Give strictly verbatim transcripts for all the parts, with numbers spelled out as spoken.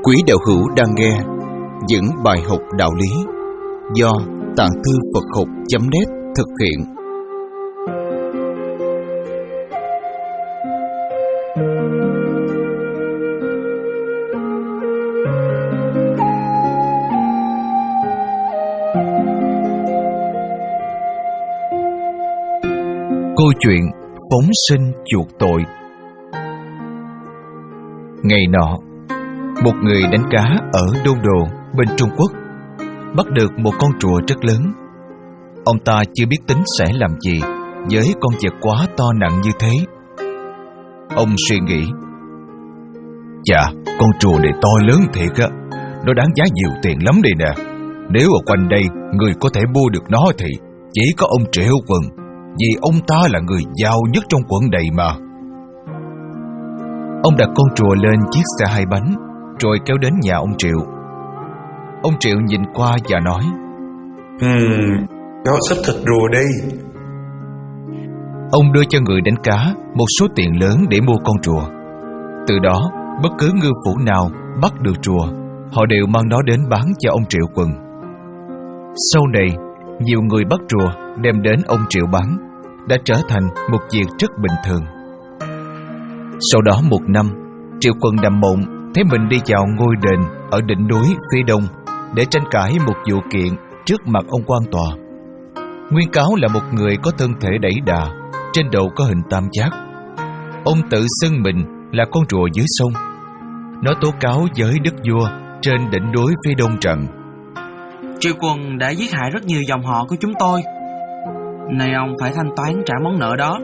Quý đạo hữu đang nghe những bài học đạo lý do Tạng Thư Phật Học chấm net thực hiện. Câu chuyện phóng sinh chuộc tội. Ngày nọ, một người đánh cá ở Đôn Đồ bên Trung Quốc bắt được một con rùa rất lớn. Ông ta chưa biết tính sẽ làm gì với con vật quá to nặng như thế. Ông suy nghĩ, chà, con rùa này to lớn thiệt á, nó đáng giá nhiều tiền lắm đây nè. Nếu ở quanh đây người có thể mua được nó thì chỉ có ông Triệu Quần, vì ông ta là người giàu nhất trong quận này mà. Ông đặt con rùa lên chiếc xe hai bánh rồi kéo đến nhà ông Triệu. Ông Triệu nhìn qua và nói, Hmm, cho sắp thịt rùa đi. Ông đưa cho người đánh cá một số tiền lớn để mua con rùa. Từ đó, bất cứ ngư phủ nào bắt được rùa, họ đều mang nó đến bán cho ông Triệu Quần. Sau này, nhiều người bắt rùa đem đến ông Triệu bán, đã trở thành một việc rất bình thường. Sau đó một năm, Triệu Quần nằm mộng thấy mình đi vào ngôi đền ở đỉnh núi phía đông để tranh cãi một vụ kiện trước mặt ông quan tòa. Nguyên cáo là một người có thân thể đẩy đà, trên đầu có hình tam giác. Ông tự xưng mình là con rùa dưới sông. Nó tố cáo với đức vua trên đỉnh núi phía đông rằng Triệu Quần đã giết hại rất nhiều dòng họ của chúng tôi, nay ông phải thanh toán trả món nợ đó.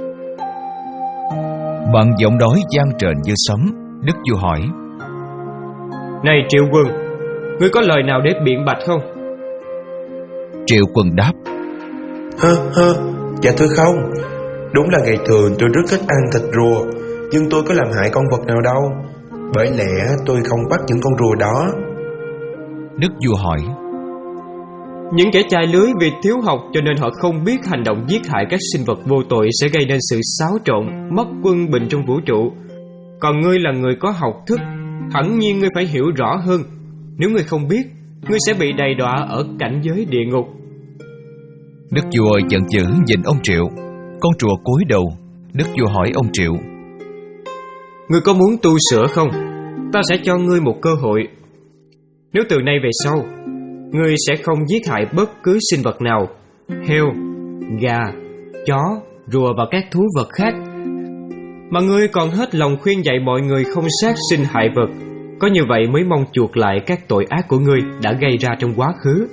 Bằng giọng nói vang trền như sấm, đức vua hỏi, Này Triệu Quần, ngươi có lời nào để biện bạch không? Triệu Quần đáp, Hơ hơ, dạ thưa không. Đúng là ngày thường tôi rất thích ăn thịt rùa, nhưng tôi có làm hại con vật nào đâu. Bởi lẽ tôi không bắt những con rùa đó. Đức vua hỏi, Những kẻ chài lưới vì thiếu học cho nên họ không biết hành động giết hại các sinh vật vô tội sẽ gây nên sự xáo trộn, mất quân bình trong vũ trụ. Còn ngươi là người có học thức, hẳn nhiên ngươi phải hiểu rõ hơn. Nếu ngươi không biết, ngươi sẽ bị đầy đọa ở cảnh giới địa ngục. Đức vua giận dữ nhìn ông Triệu. Con rùa cúi đầu. Đức vua hỏi ông Triệu, Ngươi có muốn tu sửa không? Ta sẽ cho ngươi một cơ hội. Nếu từ nay về sau ngươi sẽ không giết hại bất cứ sinh vật nào, heo, gà, chó, rùa và các thú vật khác, mà ngươi còn hết lòng khuyên dạy mọi người không sát sinh hại vật, có như vậy mới mong chuộc lại các tội ác của ngươi đã gây ra trong quá khứ.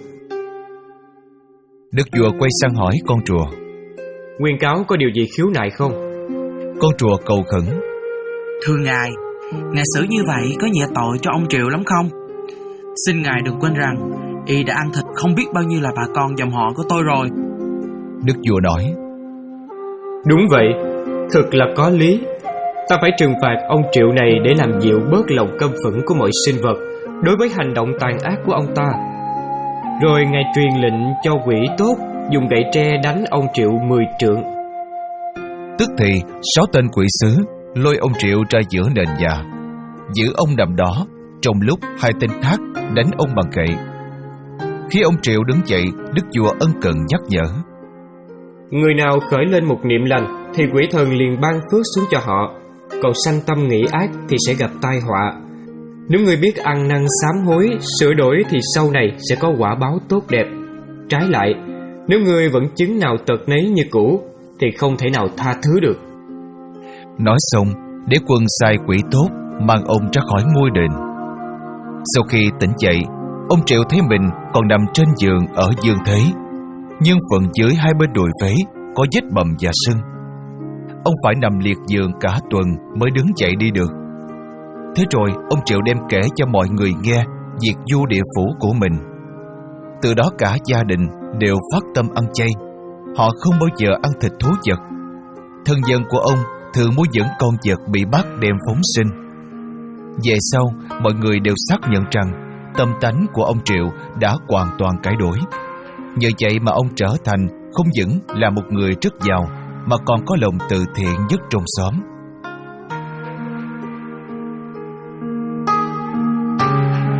Đức vua quay sang hỏi con rùa, Nguyên cáo có điều gì khiếu nại không? Con rùa cầu khẩn, Thưa ngài, ngài xử như vậy có nhẹ tội cho ông Triệu lắm không? Xin ngài đừng quên rằng y đã ăn thịt không biết bao nhiêu là bà con dòng họ của tôi rồi. Đức vua nói, Đúng vậy, thực là có lý. Ta phải trừng phạt ông Triệu này để làm dịu bớt lòng căm phẫn của mọi sinh vật đối với hành động tàn ác của ông ta. Rồi ngài truyền lệnh cho quỷ tốt dùng gậy tre đánh ông Triệu mười trượng. Tức thì sáu tên quỷ sứ lôi ông Triệu ra giữa nền nhà, giữ ông nằm đó, trong lúc hai tên khác đánh ông bằng gậy. Khi ông Triệu đứng dậy, đức vua ân cần nhắc nhở, Người nào khởi lên một niệm lành thì quỷ thần liền ban phước xuống cho họ, còn sanh tâm nghĩ ác thì sẽ gặp tai họa. Nếu người biết ăn năn sám hối, sửa đổi thì sau này sẽ có quả báo tốt đẹp. Trái lại, nếu người vẫn chứng nào tật nấy như cũ thì không thể nào tha thứ được. Nói xong, đế quân sai quỷ tốt mang ông ra khỏi ngôi đền. Sau khi tỉnh dậy, ông Triệu thấy mình còn nằm trên giường ở dương thế, nhưng phần dưới hai bên đùi phế có vết bầm và sưng. Ông phải nằm liệt giường cả tuần mới đứng dậy đi được. Thế rồi ông Triệu đem kể cho mọi người nghe việc du địa phủ của mình. Từ đó cả gia đình đều phát tâm ăn chay. Họ không bao giờ ăn thịt thú vật. Thân dân của ông thường muốn dẫn con vật bị bắt đem phóng sinh. Về sau, mọi người đều xác nhận rằng tâm tánh của ông Triệu đã hoàn toàn cải đổi. Nhờ vậy mà ông trở thành không những là một người rất giàu, mà còn có lòng từ thiện nhất trong xóm.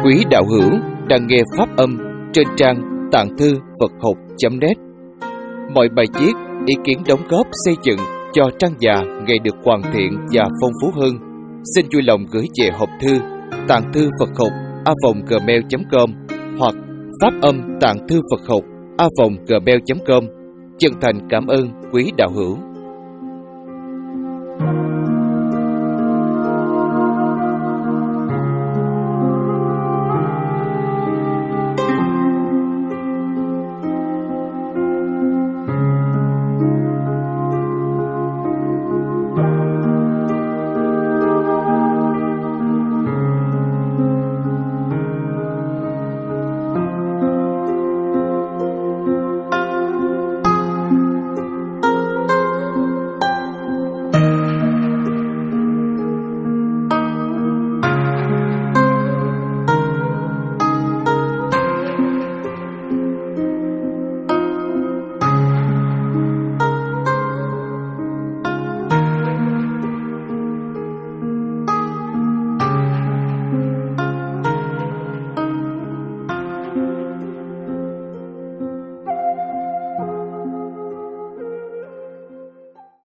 Quý đạo hữu đang nghe pháp âm trên trang tạng thư Phật học chấm net. Mọi bài viết, ý kiến đóng góp xây dựng cho trang già ngày được hoàn thiện và phong phú hơn, xin vui lòng gửi về hộp thư tạng thư Phật học a vòng gmail chấm com hoặc pháp âm tạng thư Phật học a vòng gmail chấm com. Chân thành cảm ơn quý đạo hữu.